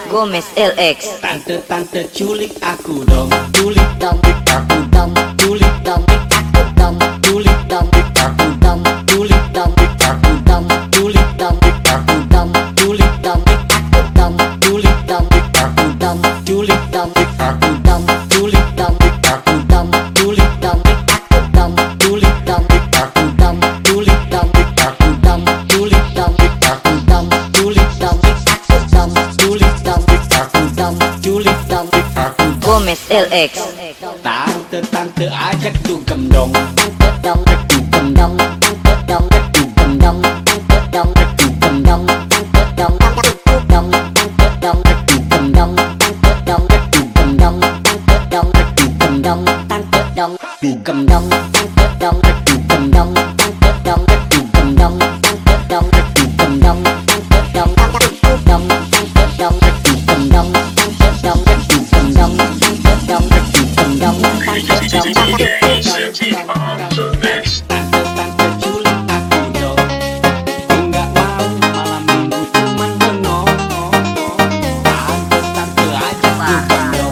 Gomez LX. Tante-tante culik aku dong, culik dong, aku dong, culik dong, aku dong, culik dong, aku dong, culik dong, aku dong, culik dong, aku dong, culik dong, aku dong, culik dong, aku dong, culik dong, aku dong, culik dong, aku dong, culik dong, aku dong, culik dong, aku dong, culik dong, aku dong, culik dong, aku dong, culik dong, aku dong, culik dong, aku dong, culik dong, aku Gomez LX. Tante-tante ajak dugem dong, tante dong, dugem dong, tante dong, dugem dong, tante dong, dugem dong, tante dong, dugem dong, tante dong, dugem dong, tante dong, dugem dong, tante dong, dugem dong, tante dong, dugem dong, tante dong, dugem dong, tante dong, dugem dong, tante dong, dugem dong, tante dong, dugem dong, tante dong, dugem dong, tante dong, dugem dong, tante dong, dugem dong, tante Tante-tante culik aku dong, enggak mau malam minggu cuman bengong. Tante-tante ajak dugem dong,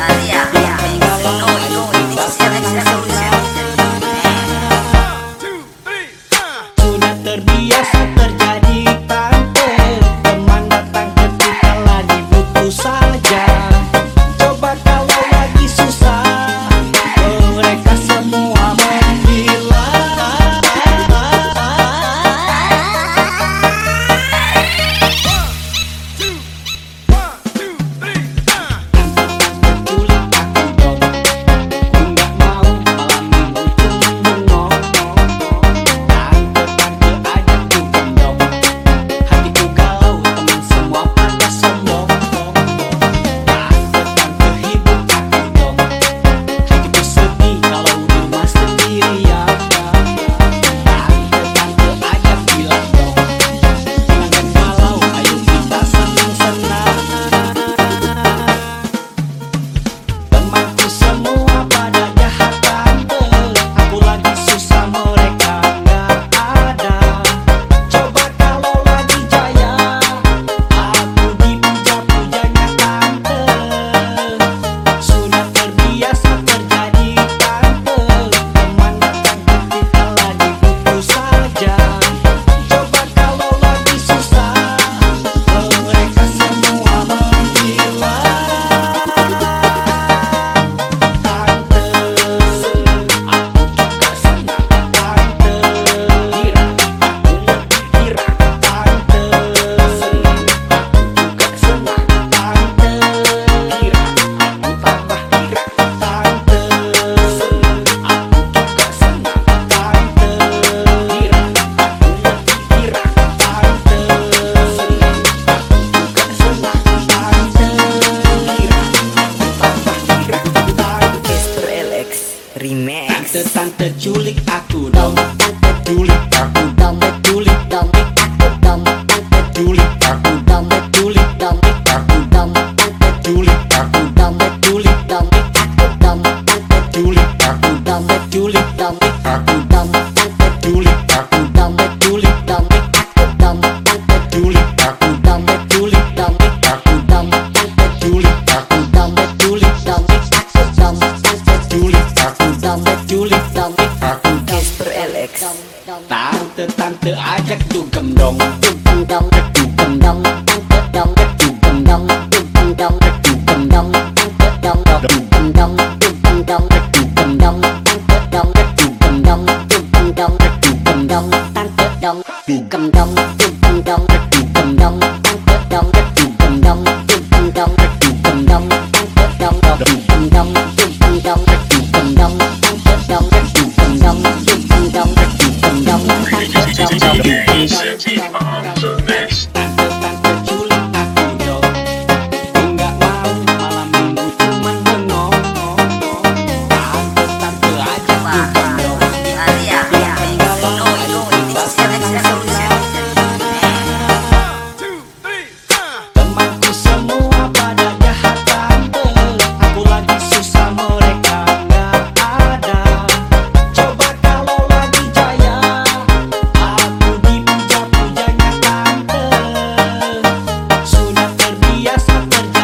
sudah terbiasa terjadi tante, teman datang ketika lagi butuh saja. Coba kalau lagi susah, mereka semua menghilang. Tante-tante culik aku dong, enggak mau malam minggu cuman bengong. Tante-tante ajak dugem dong, hatiku galau teman semua pada sombong. Tante-tante hibur aku dong, hatiku sedih kalau rumah sendirian. Tante-tante ajak bilang dong, jangan galau, ayo kita senang-senang. Temanku semua pada jahat tante, aku lagi susah mereka nggak ada. Coba kalau lagi jaya, aku dipuja-pujanya tante. Sudah terbiasa terjadi tante, teman datang ketika lagi butuh saja. Coba kalau lagi susah, mereka semua menghilang. Tante, aku juga senang. Tante, girang, aku lebih girang. Tante, senang, aku juga senang. Tante, girang, aku tambah girang. Tante, senang, aku juga senang. Tante, girang, aku lebih girang. Tante, senang, aku juga senang. Tante, girang, aku tambah girang. Mr. LX Remix. Tante-tante culik aku dong, tante culik aku dong, culik dong, aku dong, tante culik aku dong, culik dong, aku dong, tante culik aku dong, culik dong, aku dong, tante culik aku dong, culik dong, aku dong, tante culik aku dong, culik dong, aku dong, tante culik aku dong, culik dong, aku dong, tante culik aku dong, culik dong, aku dong, tante culik aku dong, culik dong, aku dong. Mr. LX. Tante-tante ajak dugem dong, dugem dong, dugem dong, tante dong, dugem dong, dugem dong, dugem dong, tante dong, dugem dong, dugem dong, dugem dong, tante dong, dugem dong, dugem dong, dugem dong, tante dong, dugem dong, dugem dong, dugem dong, tante dong, dugem dong, dugem dong, dugem dong, tante dong, dugem dong, dugem dong, dugem dong, tante dong, dugem dong, dugem dong, dugem dong, tante dong. Tante-tante culik aku dong, enggak mau malam minggu cuman bengong. Tante-tante ajak dugem dong, jangan galau, ayo kita senang-senang. Temanku semua pada jahat tante, aku lagi susah mereka nggak ada. Coba kalau lagi jaya, aku dipuja-pujanya tante. Sudah terbiasa terjadi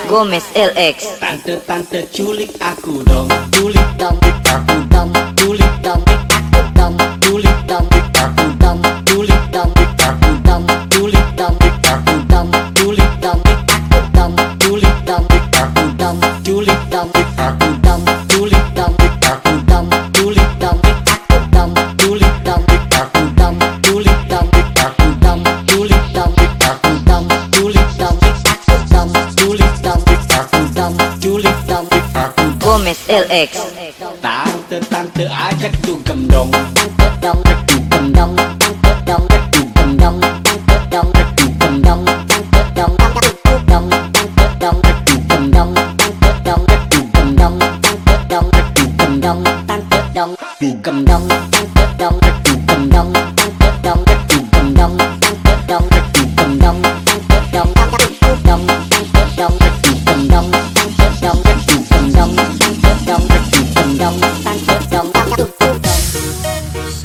Gomez LX. Tante-tante culik aku dong, culik dong, aku dong, culik dong, aku dong, culik dong, aku dong, culik dong, aku dong, culik dong, aku dong, culik dong, aku dong, culik dong, aku dong, culik dong, aku dong, culik dong, aku dong, culik dong, aku dong, culik dong, aku dong, culik dong, aku dong, culik dong, aku dong, culik dong, aku dong, culik dong, aku dong, culik dong, aku Gomez LX. Tante-tante ajak dugem dong, tante dong, dugem dong, tante dong, dugem dong, tante dong, dugem dong, tante dong, dugem dong, tante dong, dugem dong, tante dong, dugem dong, tante dong, dugem dong, tante dong, dugem dong, tante dong, dugem dong, tante dong, dugem dong, tante dong, dugem dong, tante dong, dugem dong, tante dong, dugem dong, tante dong, dugem dong, tante dong, dugem dong, tante dong, dugem dong.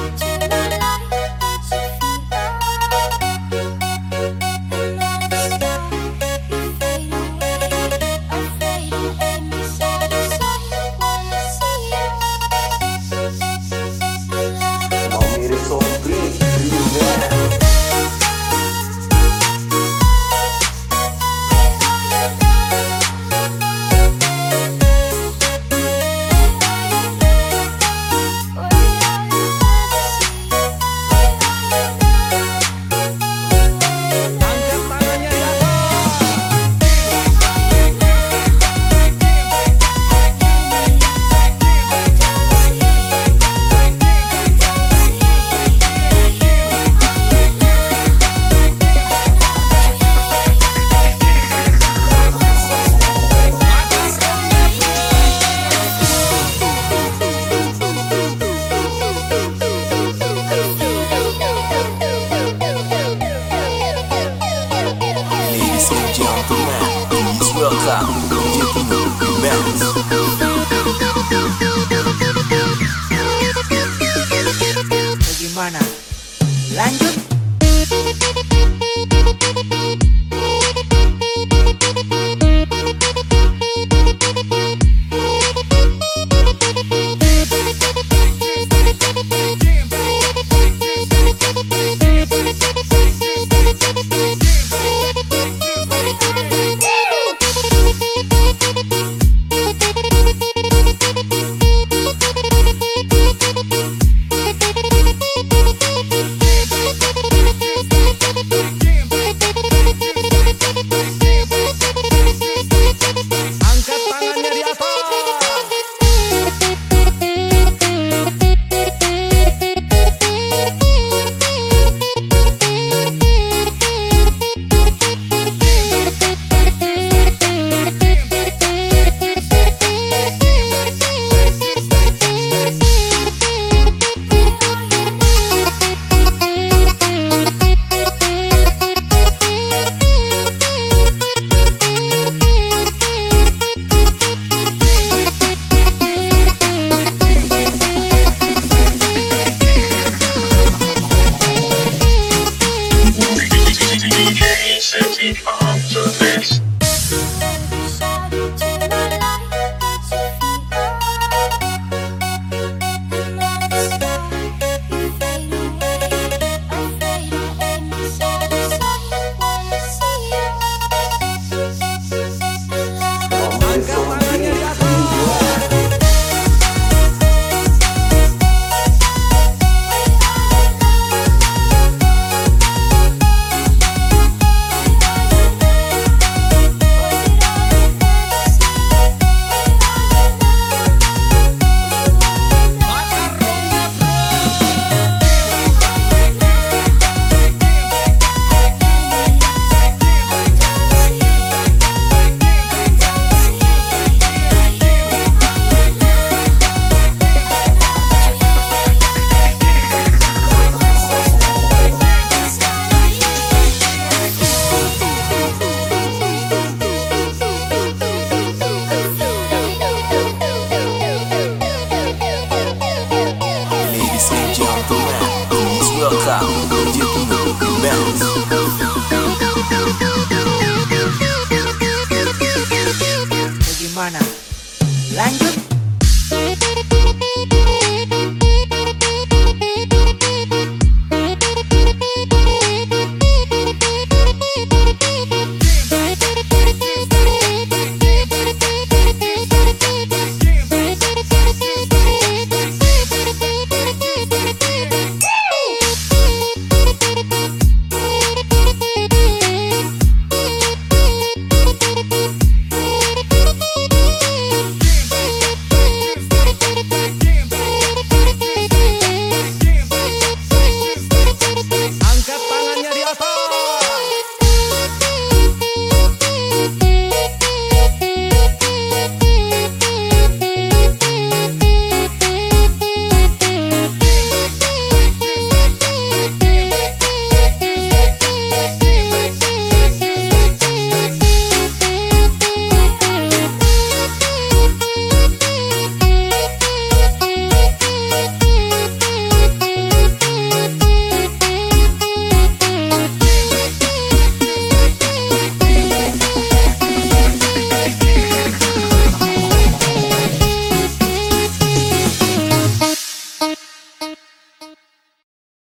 Ladies and gentlemen, please welcome DJ Banks. Bagaimana? Lanjut. lanjut.